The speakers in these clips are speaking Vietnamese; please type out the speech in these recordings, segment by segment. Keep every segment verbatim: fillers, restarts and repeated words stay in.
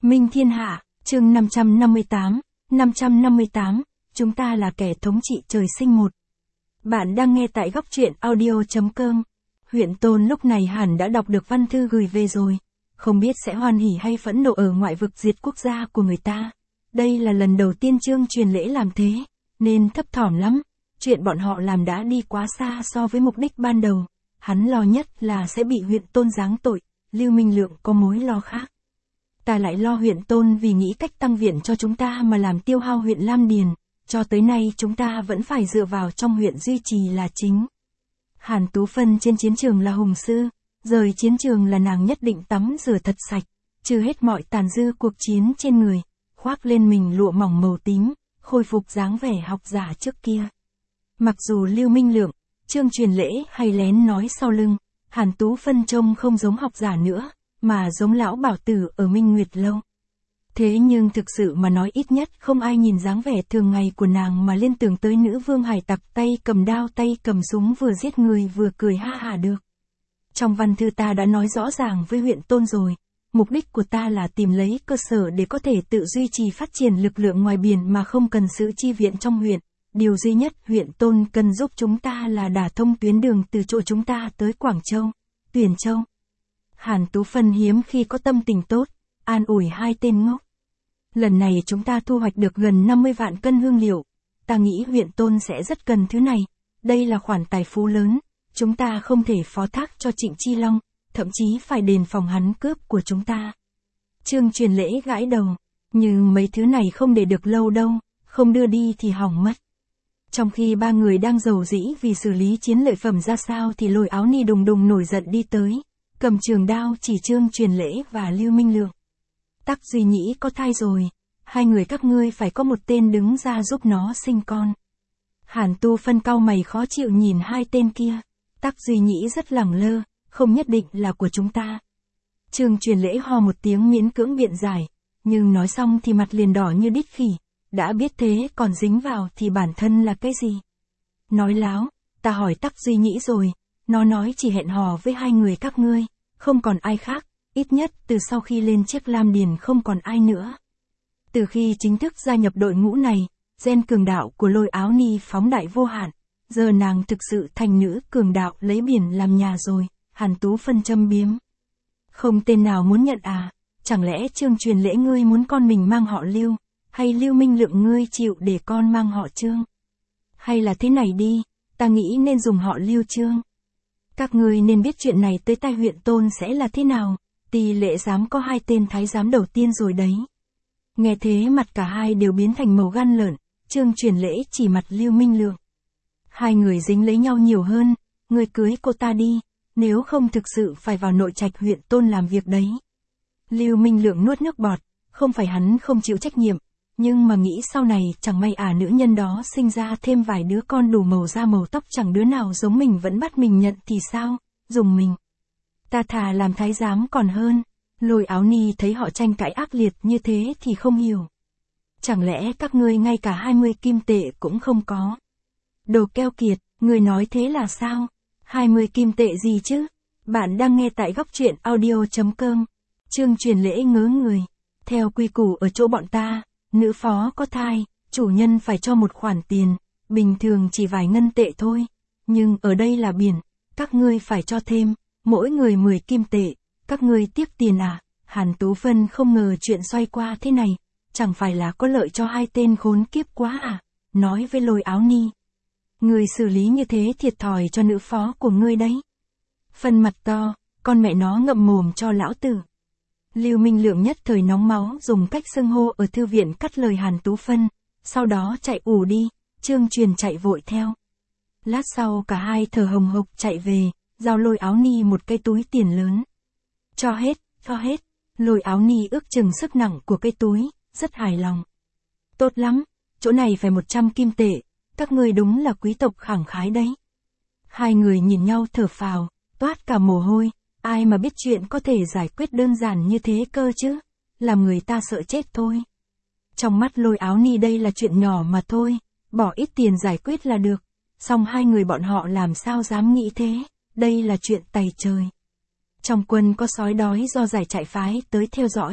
Minh Thiên Hạ, chương năm trăm năm mươi tám, năm trăm năm mươi tám, chúng ta là kẻ thống trị trời sinh một. Bạn đang nghe tại góc truyện audio chấm com. Huyện Tôn lúc này hẳn đã đọc được văn thư gửi về rồi, không biết sẽ hoan hỉ hay phẫn nộ ở ngoại vực diệt quốc gia của người ta. Đây là lần đầu tiên Trương Truyền Lễ làm thế, nên thấp thỏm lắm, chuyện bọn họ làm đã đi quá xa so với mục đích ban đầu. Hắn lo nhất là sẽ bị huyện Tôn giáng tội, Lưu Minh Lượng có mối lo khác. Ta lại lo huyện Tôn vì nghĩ cách tăng viện cho chúng ta mà làm tiêu hao huyện Lam Điền, cho tới nay chúng ta vẫn phải dựa vào trong huyện duy trì là chính. Hàn Tú Phân trên chiến trường là hùng sư, rời chiến trường là nàng nhất định tắm rửa thật sạch, trừ hết mọi tàn dư cuộc chiến trên người, khoác lên mình lụa mỏng màu tím, khôi phục dáng vẻ học giả trước kia. Mặc dù Lưu Minh Lượng, Trương Truyền Lễ hay lén nói sau lưng, Hàn Tú Phân trông không giống học giả nữa, mà giống lão bảo tử ở Minh Nguyệt Lâu. Thế nhưng thực sự mà nói ít nhất không ai nhìn dáng vẻ thường ngày của nàng mà liên tưởng tới nữ vương hải tặc tay cầm đao tay cầm súng vừa giết người vừa cười ha hả được. Trong văn thư ta đã nói rõ ràng với huyện Tôn rồi, mục đích của ta là tìm lấy cơ sở để có thể tự duy trì phát triển lực lượng ngoài biển mà không cần sự chi viện trong huyện. Điều duy nhất huyện Tôn cần giúp chúng ta là đả thông tuyến đường từ chỗ chúng ta tới Quảng Châu, Tuyền Châu. Hàn Tú Phân hiếm khi có tâm tình tốt, an ủi hai tên ngốc. Lần này chúng ta thu hoạch được gần năm mươi vạn cân hương liệu, ta nghĩ huyện Tôn sẽ rất cần thứ này, đây là khoản tài phú lớn, chúng ta không thể phó thác cho Trịnh Chi Long, thậm chí phải đề phòng hắn cướp của chúng ta. Trương Truyền Lễ gãi đầu, nhưng mấy thứ này không để được lâu đâu, không đưa đi thì hỏng mất. Trong khi ba người đang rầu rĩ vì xử lý chiến lợi phẩm ra sao thì Lôi Áo Ni đùng đùng nổi giận đi tới, cầm trường đao chỉ Trương Truyền Lễ và Lưu Minh Lượng. Tắc Duy Nhĩ có thai rồi, hai người các ngươi phải có một tên đứng ra giúp nó sinh con. Hàn Tu Phân cau mày khó chịu nhìn hai tên kia, Tắc Duy Nhĩ rất lẳng lơ, không nhất định là của chúng ta. Trương Truyền Lễ ho một tiếng miễn cưỡng biện giải, nhưng nói xong thì mặt liền đỏ như đít khỉ, đã biết thế còn dính vào thì bản thân là cái gì? Nói láo, ta hỏi Tắc Duy Nhĩ rồi, nó nói chỉ hẹn hò với hai người các ngươi, không còn ai khác, ít nhất từ sau khi lên chiếc Lam Điền không còn ai nữa. Từ khi chính thức gia nhập đội ngũ này, gen cường đạo của Lôi Áo Ni phóng đại vô hạn, giờ nàng thực sự thành nữ cường đạo lấy biển làm nhà rồi, Hàn Tú Phân châm biếm. Không tên nào muốn nhận à, chẳng lẽ Trương Truyền Lễ ngươi muốn con mình mang họ Lưu, hay Lưu Minh Lượng ngươi chịu để con mang họ Trương? Hay là thế này đi, ta nghĩ nên dùng họ Lưu Trương. Các ngươi nên biết chuyện này tới tai huyện Tôn sẽ là thế nào, tỷ lệ giám có hai tên thái giám đầu tiên rồi đấy. Nghe thế mặt cả hai đều biến thành màu gan lợn, Trương Truyền Lễ chỉ mặt Lưu Minh Lượng. Hai người dính lấy nhau nhiều hơn, ngươi cưới cô ta đi, nếu không thực sự phải vào nội trạch huyện Tôn làm việc đấy. Lưu Minh Lượng nuốt nước bọt, không phải hắn không chịu trách nhiệm, nhưng mà nghĩ sau này chẳng may à nữ nhân đó sinh ra thêm vài đứa con đủ màu da màu tóc chẳng đứa nào giống mình vẫn bắt mình nhận thì sao, dùng mình. Ta thà làm thái giám còn hơn. Lôi Áo Ni thấy họ tranh cãi ác liệt như thế thì không hiểu. Chẳng lẽ các ngươi ngay cả hai mươi kim tệ cũng không có? Đồ keo kiệt, ngươi nói thế là sao? hai mươi kim tệ gì chứ? Bạn đang nghe tại góc truyện audio chấm com. Trương Truyền Lễ ngớ người. Theo quy củ ở chỗ bọn ta, nữ phó có thai, chủ nhân phải cho một khoản tiền, bình thường chỉ vài ngân tệ thôi. Nhưng ở đây là biển, các ngươi phải cho thêm, mỗi người mười kim tệ. Các ngươi tiếp tiền à? Hàn Tú Phân không ngờ chuyện xoay qua thế này, chẳng phải là có lợi cho hai tên khốn kiếp quá à? Nói với Lôi Áo Ni. Người xử lý như thế thiệt thòi cho nữ phó của ngươi đấy. Phân mặt to, con mẹ nó ngậm mồm cho lão tử. Lưu Minh Lượng nhất thời nóng máu dùng cách xưng hô ở thư viện cắt lời Hàn Tú Phân, sau đó chạy ù đi, Trương Truyền chạy vội theo. Lát sau cả hai thở hồng hộc chạy về, giao Lôi Áo Ni một cái túi tiền lớn. Cho hết, cho hết, Lôi Áo Ni ước chừng sức nặng của cái túi, rất hài lòng. Tốt lắm, chỗ này phải một trăm kim tệ, các ngươi đúng là quý tộc khẳng khái đấy. Hai người nhìn nhau thở phào, toát cả mồ hôi, ai mà biết chuyện có thể giải quyết đơn giản như thế cơ chứ, làm người ta sợ chết thôi. Trong mắt Lôi Áo Ni đây là chuyện nhỏ mà thôi, bỏ ít tiền giải quyết là được, song hai người bọn họ làm sao dám nghĩ thế, đây là chuyện tày trời. Trong quân có sói đói do giải trại phái tới theo dõi,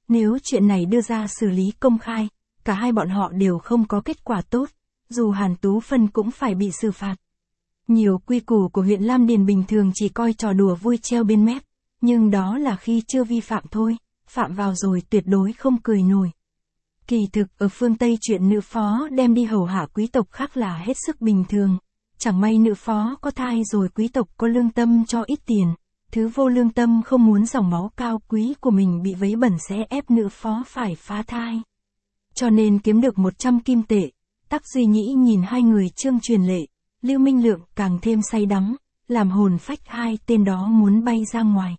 Nếu chuyện này đưa ra xử lý công khai, cả hai bọn họ đều không có kết quả tốt, dù Hàn Tú Phân cũng phải bị xử phạt. Nhiều quy củ của huyện Lam Điền bình thường chỉ coi trò đùa vui treo bên mép, nhưng đó là khi chưa vi phạm thôi, phạm vào rồi tuyệt đối không cười nổi. Kỳ thực ở phương Tây chuyện nữ phó đem đi hầu hạ quý tộc khác là hết sức bình thường. Chẳng may nữ phó có thai rồi quý tộc có lương tâm cho ít tiền, thứ vô lương tâm không muốn dòng máu cao quý của mình bị vấy bẩn sẽ ép nữ phó phải phá thai. Cho nên kiếm được một trăm kim tệ, Tắc Duy Nhĩ nhìn hai người Trương Truyền Lệ, Lưu Minh Lượng càng thêm say đắm, làm hồn phách hai tên đó muốn bay ra ngoài.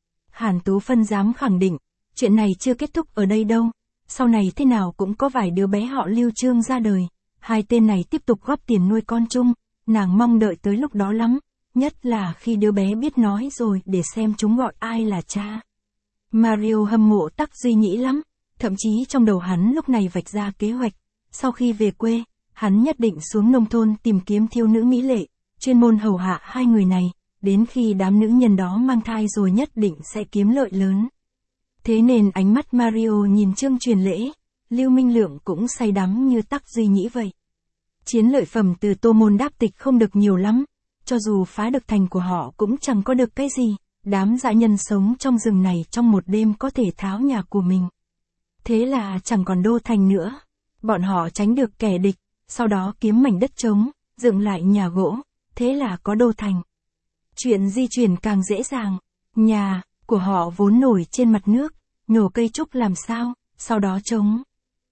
Hàn Tú Phân dám khẳng định, chuyện này chưa kết thúc ở đây đâu, sau này thế nào cũng có vài đứa bé họ Lưu Trương ra đời, hai tên này tiếp tục góp tiền nuôi con chung, nàng mong đợi tới lúc đó lắm, nhất là khi đứa bé biết nói rồi để xem chúng gọi ai là cha. Mario hâm mộ Tắc Duy Nhĩ lắm, thậm chí trong đầu hắn lúc này vạch ra kế hoạch, sau khi về quê, hắn nhất định xuống nông thôn tìm kiếm thiếu nữ mỹ lệ, chuyên môn hầu hạ hai người này, đến khi đám nữ nhân đó mang thai rồi nhất định sẽ kiếm lợi lớn. Thế nên ánh mắt Mario nhìn Trương Truyền Lễ, Lưu Minh Lượng cũng say đắm như Tắc Duy Nhĩ vậy. Chiến lợi phẩm từ Tô Môn Đáp Tịch không được nhiều lắm, cho dù phá được thành của họ cũng chẳng có được cái gì, đám dã nhân sống trong rừng này trong một đêm có thể tháo nhà của mình. Thế là chẳng còn đô thành nữa, bọn họ tránh được kẻ địch, sau đó kiếm mảnh đất trống, dựng lại nhà gỗ, thế là có đô thành. Chuyện di chuyển càng dễ dàng, nhà của họ vốn nổi trên mặt nước, nhổ cây trúc làm sao, sau đó trống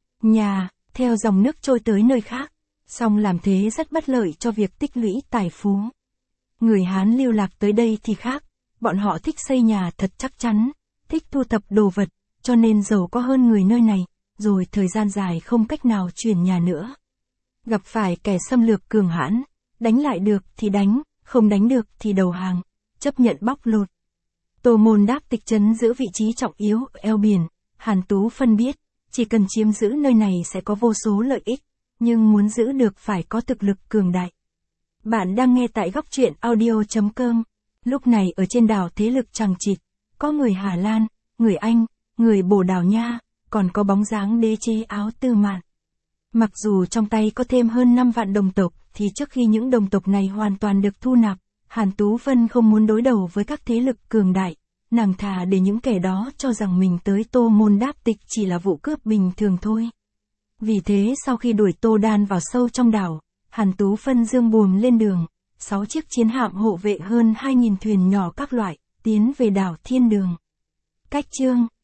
nhà, theo dòng nước trôi tới nơi khác, song làm thế rất bất lợi cho việc tích lũy tài phú. Người Hán lưu lạc tới đây thì khác, bọn họ thích xây nhà thật chắc chắn, thích thu thập đồ vật, cho nên giàu có hơn người nơi này, rồi thời gian dài không cách nào chuyển nhà nữa. Gặp phải kẻ xâm lược cường hãn, đánh lại được thì đánh, không đánh được thì đầu hàng, chấp nhận bóc lột. Tô Môn Đáp Tịch trấn giữ vị trí trọng yếu ở eo biển, Hàn Tú Phân biết, chỉ cần chiếm giữ nơi này sẽ có vô số lợi ích, nhưng muốn giữ được phải có thực lực cường đại. Bạn đang nghe tại góc truyện audio chấm com. Lúc này ở trên đảo thế lực chằng chịt, có người Hà Lan, người Anh, người Bồ Đào Nha, còn có bóng dáng đế chế Áo Tư Mạn. Mặc dù trong tay có thêm hơn năm vạn đồng tộc, thì trước khi những đồng tộc này hoàn toàn được thu nạp, Hàn Tú Phân không muốn đối đầu với các thế lực cường đại, nàng thà để những kẻ đó cho rằng mình tới Tô Môn Đáp Tịch chỉ là vụ cướp bình thường thôi. Vì thế sau khi đuổi Tô Đan vào sâu trong đảo, Hàn Tú Phân dương buồm lên đường, sáu chiếc chiến hạm hộ vệ hơn hai nghìn thuyền nhỏ các loại, tiến về đảo Thiên Đường. Cách chương